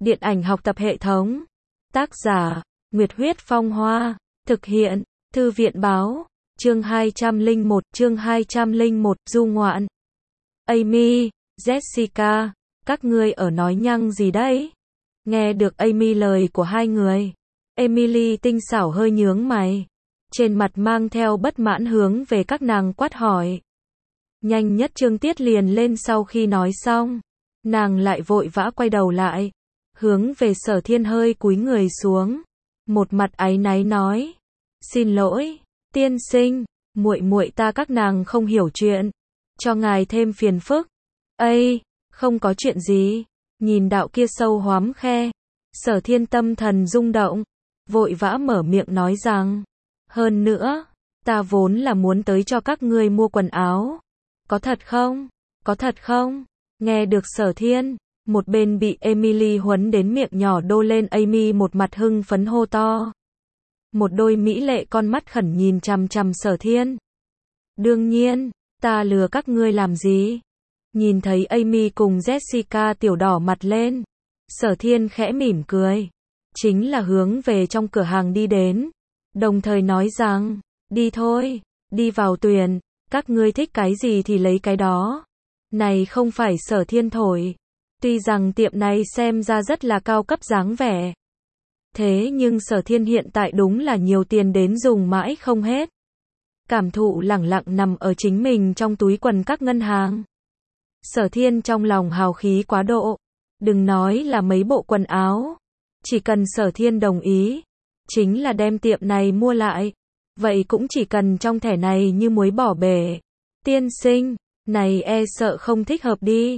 Điện ảnh học tập hệ thống. Tác giả, Nguyệt Huyết Phong Hoa. Thực hiện, Thư viện Báo. Chương 201, du ngoạn. Amy, Jessica, các ngươi ở nói nhăng gì đấy? Nghe được Amy lời của hai người, Emily tinh xảo hơi nhướng mày, trên mặt mang theo bất mãn hướng về các nàng quát hỏi. Nhanh nhất Trương Tiết liền lên sau khi nói xong, nàng lại vội vã quay đầu lại, hướng về Sở Thiên hơi cúi người xuống, một mặt áy náy nói: "Xin lỗi, tiên sinh, muội muội ta các nàng không hiểu chuyện, cho ngài thêm phiền phức." "Ây, không có chuyện gì." Nhìn đạo kia sâu hoắm khe, Sở Thiên tâm thần rung động, vội vã mở miệng nói rằng: "Hơn nữa, ta vốn là muốn tới cho các ngươi mua quần áo. Có thật không? Có thật không?" Nghe được Sở Thiên, một bên bị Emily huấn đến miệng nhỏ đô lên Amy một mặt hưng phấn hô to. Một đôi mỹ lệ con mắt khẩn nhìn chằm chằm Sở Thiên. "Đương nhiên, ta lừa các ngươi làm gì?" Nhìn thấy Amy cùng Jessica tiểu đỏ mặt lên, Sở Thiên khẽ mỉm cười, chính là hướng về trong cửa hàng đi đến, đồng thời nói rằng: "Đi thôi, đi vào tuyển, các ngươi thích cái gì thì lấy cái đó." Này không phải Sở Thiên thổi, tuy rằng tiệm này xem ra rất là cao cấp dáng vẻ, thế nhưng Sở Thiên hiện tại đúng là nhiều tiền đến dùng mãi không hết. Cảm thụ lẳng lặng nằm ở chính mình trong túi quần các ngân hàng. Sở Thiên trong lòng hào khí quá độ, đừng nói là mấy bộ quần áo, chỉ cần Sở Thiên đồng ý, chính là đem tiệm này mua lại, vậy cũng chỉ cần trong thẻ này như muối bỏ bể. "Tiên sinh, này e sợ không thích hợp đi."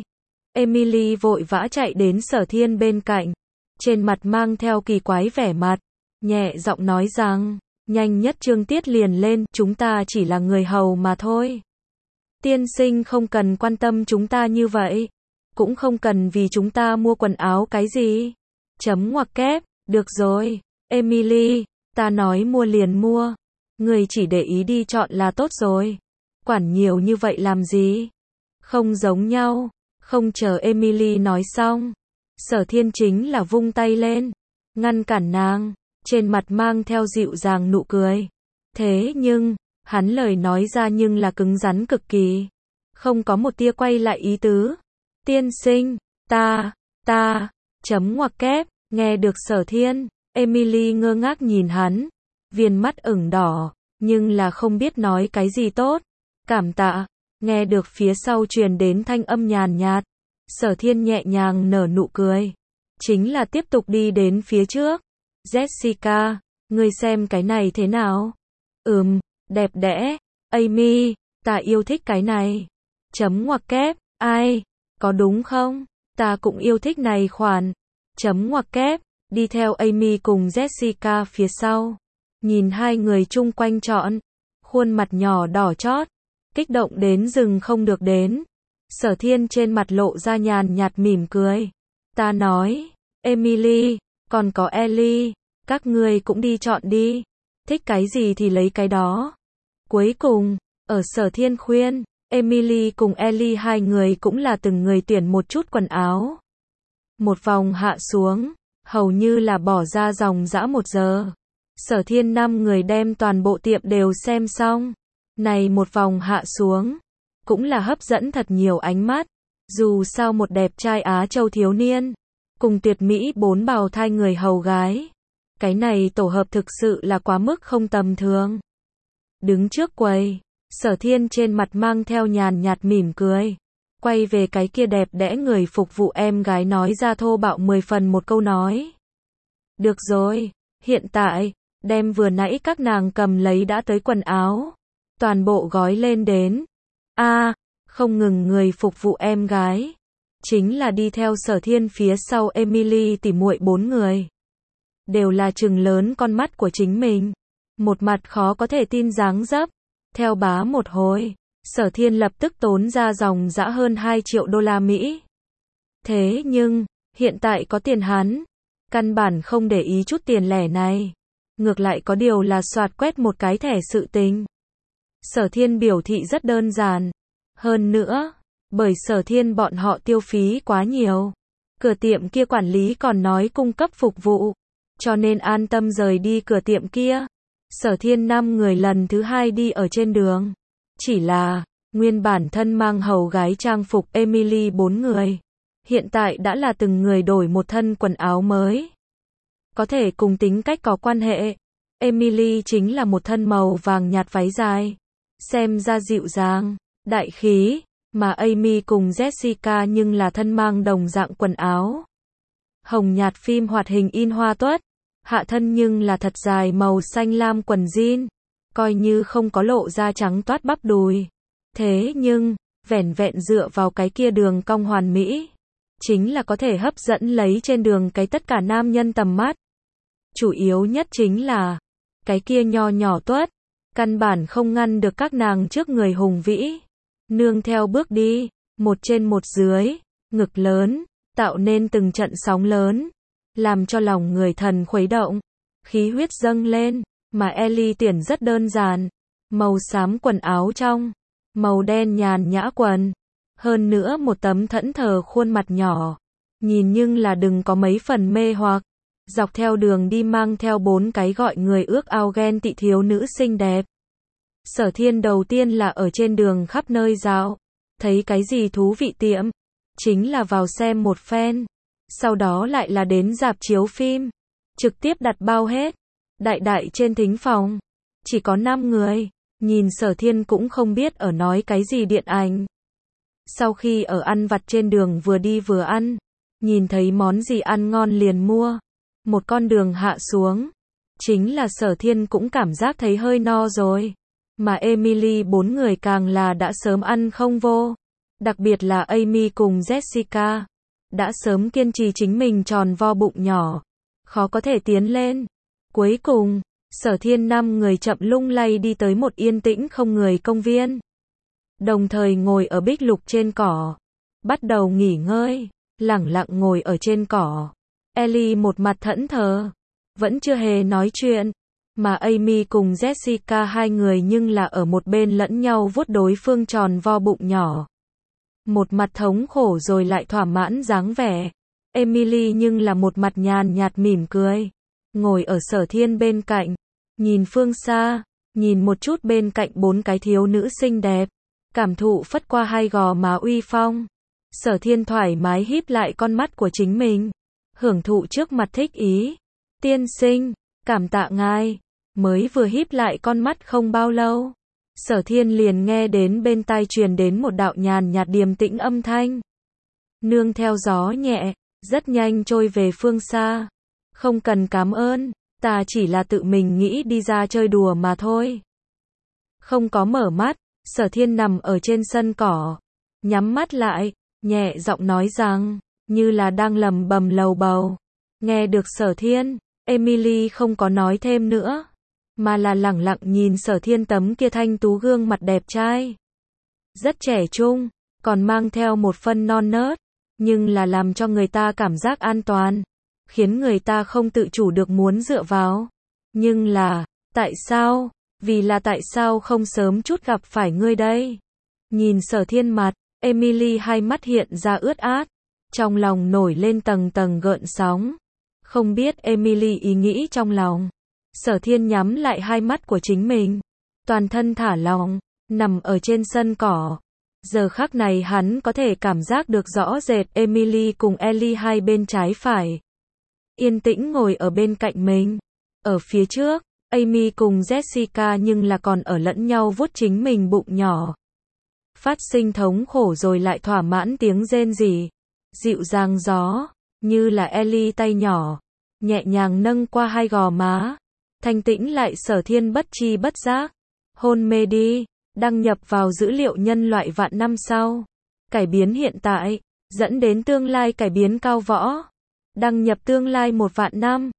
Emily vội vã chạy đến Sở Thiên bên cạnh, trên mặt mang theo kỳ quái vẻ mặt, nhẹ giọng nói rằng: "Nhanh nhất Trương Tiết liền lên, chúng ta chỉ là người hầu mà thôi. Tiên sinh không cần quan tâm chúng ta như vậy, cũng không cần vì chúng ta mua quần áo cái gì." Chấm ngoặc kép, "Được rồi, Emily, ta nói mua liền mua, người chỉ để ý đi chọn là tốt rồi, quản nhiều như vậy làm gì?" Không giống nhau. Không chờ Emily nói xong, Sở Thiên chính là vung tay lên, ngăn cản nàng, trên mặt mang theo dịu dàng nụ cười. Thế nhưng, hắn lời nói ra nhưng là cứng rắn cực kỳ, không có một tia quay lại ý tứ. "Tiên sinh, ta, chấm ngoặc kép." Nghe được Sở Thiên, Emily ngơ ngác nhìn hắn, viền mắt ửng đỏ, nhưng là không biết nói cái gì tốt. "Cảm tạ." Nghe được phía sau truyền đến thanh âm nhàn nhạt, Sở Thiên nhẹ nhàng nở nụ cười, chính là tiếp tục đi đến phía trước. "Jessica, ngươi xem cái này thế nào?" Đẹp đẽ." "Amy, ta yêu thích cái này." Chấm ngoặc kép, "Ai, có đúng không? Ta cũng yêu thích này khoản." Chấm ngoặc kép, đi theo Amy cùng Jessica phía sau, nhìn hai người chung quanh chọn, khuôn mặt nhỏ đỏ chót, kích động đến dừng không được đến. Sở Thiên trên mặt lộ ra nhàn nhạt mỉm cười. "Ta nói, Emily, còn có Ellie, các ngươi cũng đi chọn đi, thích cái gì thì lấy cái đó." Cuối cùng, ở Sở Thiên khuyên, Emily cùng Ellie hai người cũng là từng người tuyển một chút quần áo. Một vòng hạ xuống, hầu như là bỏ ra dòng dã 1 giờ. Sở Thiên 5 người đem toàn bộ tiệm đều xem xong. Này một vòng hạ xuống, cũng là hấp dẫn thật nhiều ánh mắt. Dù sao một đẹp trai Á Châu thiếu niên, cùng tuyệt mỹ 4 bào thai người hầu gái, cái này tổ hợp thực sự là quá mức không tầm thường. Đứng trước quầy, Sở Thiên trên mặt mang theo nhàn nhạt mỉm cười, quay về cái kia đẹp đẽ người phục vụ em gái nói ra thô bạo 10 phần một câu nói: "Được rồi, hiện tại, đem vừa nãy các nàng cầm lấy đã tới quần áo, toàn bộ gói lên đến." Không ngừng người phục vụ em gái, chính là đi theo Sở Thiên phía sau Emily tỉ muội 4 người, đều là trừng lớn con mắt của chính mình, một mặt khó có thể tin dáng dấp. Theo bá một hồi, Sở Thiên lập tức tốn ra dòng dã hơn 2 triệu đô la Mỹ. Thế nhưng, hiện tại có tiền hắn, căn bản không để ý chút tiền lẻ này, ngược lại có điều là soạt quét một cái thẻ sự tình. Sở Thiên biểu thị rất đơn giản, hơn nữa, bởi Sở Thiên bọn họ tiêu phí quá nhiều, Cửa tiệm kia quản lý còn nói cung cấp phục vụ, cho nên an tâm rời đi cửa tiệm kia. Sở Thiên 5 người lần thứ 2 đi ở trên đường. Chỉ là, nguyên bản thân mang hầu gái trang phục Emily 4 người. Hiện tại đã là từng người đổi một thân quần áo mới. Có thể cùng tính cách có quan hệ. Emily chính là một thân màu vàng nhạt váy dài. Xem ra dịu dàng, đại khí. Mà Amy cùng Jessica nhưng là thân mang đồng dạng quần áo. Hồng nhạt phim hoạt hình in hoa tuất. Hạ thân nhưng là thật dài màu xanh lam quần jean. Coi như không có lộ ra trắng toát bắp đùi. Thế nhưng, vẻn vẹn dựa vào cái kia đường cong hoàn mỹ. Chính là có thể hấp dẫn lấy trên đường cái tất cả nam nhân tầm mắt. Chủ yếu nhất chính là, cái kia nho nhỏ tuất. Căn bản không ngăn được các nàng trước người hùng vĩ. Nương theo bước đi, một trên một dưới, ngực lớn, tạo nên từng trận sóng lớn, làm cho lòng người thần khuấy động, khí huyết dâng lên, mà Ellie tuyển rất đơn giản, màu xám quần áo trong, màu đen nhàn nhã quần, hơn nữa một tấm thẫn thờ khuôn mặt nhỏ, nhìn nhưng là đừng có mấy phần mê hoặc, dọc theo đường đi mang theo 4 cái gọi người ước ao ghen tị thiếu nữ xinh đẹp. Sở Thiên đầu tiên là ở trên đường khắp nơi dạo, thấy cái gì thú vị tiệm, chính là vào xem một phen, sau đó lại là đến rạp chiếu phim, trực tiếp đặt bao hết, đại trên thính phòng, chỉ có 5 người, nhìn Sở Thiên cũng không biết ở nói cái gì điện ảnh. Sau khi ở ăn vặt trên đường vừa đi vừa ăn, nhìn thấy món gì ăn ngon liền mua, một con đường hạ xuống, chính là Sở Thiên cũng cảm giác thấy hơi no rồi. Mà Emily 4 người càng là đã sớm ăn không vô. Đặc biệt là Amy cùng Jessica. Đã sớm kiên trì chính mình tròn vo bụng nhỏ. Khó có thể tiến lên. Cuối cùng, Sở Thiên 5 người chậm lung lay đi tới một yên tĩnh không người công viên. Đồng thời ngồi ở bích lục trên cỏ. Bắt đầu nghỉ ngơi. Lẳng lặng ngồi ở trên cỏ. Ellie một mặt thẫn thờ. Vẫn chưa hề nói chuyện. Mà Amy cùng Jessica hai người nhưng là ở một bên lẫn nhau vuốt đối phương tròn vo bụng nhỏ. Một mặt thống khổ rồi lại thỏa mãn dáng vẻ. Emily nhưng là một mặt nhàn nhạt mỉm cười. Ngồi ở Sở Thiên bên cạnh. Nhìn phương xa. Nhìn một chút bên cạnh 4 cái thiếu nữ xinh đẹp. Cảm thụ phất qua hai gò má uy phong. Sở Thiên thoải mái híp lại con mắt của chính mình. Hưởng thụ trước mặt thích ý. Tiên sinh, cảm tạ ngài. Mới vừa híp lại con mắt không bao lâu, Sở Thiên liền nghe đến bên tai truyền đến một đạo nhàn nhạt điềm tĩnh âm thanh. Nương theo gió nhẹ, rất nhanh trôi về phương xa. Không cần cảm ơn, ta chỉ là tự mình nghĩ đi ra chơi đùa mà thôi. Không có mở mắt, Sở Thiên nằm ở trên sân cỏ, nhắm mắt lại, nhẹ giọng nói rằng, như là đang lẩm bẩm lầu bầu. Nghe được Sở Thiên, Emily không có nói thêm nữa. Mà là lẳng lặng nhìn Sở Thiên tấm kia thanh tú gương mặt đẹp trai. Rất trẻ trung, còn mang theo một phân non nớt, nhưng là làm cho người ta cảm giác an toàn, khiến người ta không tự chủ được muốn dựa vào. Nhưng là, tại sao? Vì là tại sao không sớm chút gặp phải ngươi đây? Nhìn Sở Thiên mặt, Emily hai mắt hiện ra ướt át, trong lòng nổi lên tầng tầng gợn sóng. Không biết Emily ý nghĩ trong lòng. Sở Thiên nhắm lại hai mắt của chính mình, toàn thân thả lỏng, nằm ở trên sân cỏ. Giờ khắc này hắn có thể cảm giác được rõ rệt Emily cùng Ellie hai bên trái phải. Yên tĩnh ngồi ở bên cạnh mình. Ở phía trước, Amy cùng Jessica nhưng là còn ở lẫn nhau vuốt chính mình bụng nhỏ. Phát sinh thống khổ rồi lại thỏa mãn tiếng rên rỉ. Dịu dàng gió, như là Ellie tay nhỏ, nhẹ nhàng nâng qua hai gò má. Thanh tĩnh lại Sở Thiên bất tri bất giác. Hôn mê đi, đăng nhập vào dữ liệu nhân loại vạn năm sau. Cải biến hiện tại, dẫn đến tương lai cải biến cao võ. Đăng nhập tương lai 1 vạn năm.